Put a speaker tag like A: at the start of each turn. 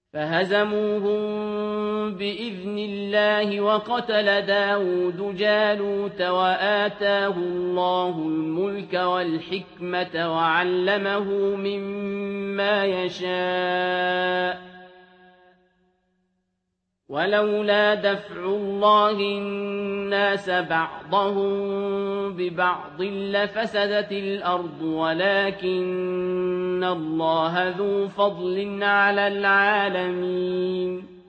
A: فهزموهم بإذن الله وقتل داود جالوت وآتاه الله الملك والحكمة وعلمه مما يشاء ولولا دفع الله الناس بعضهم ببعض لفسدت الأرض ولكن الله ذو فضل على العالمين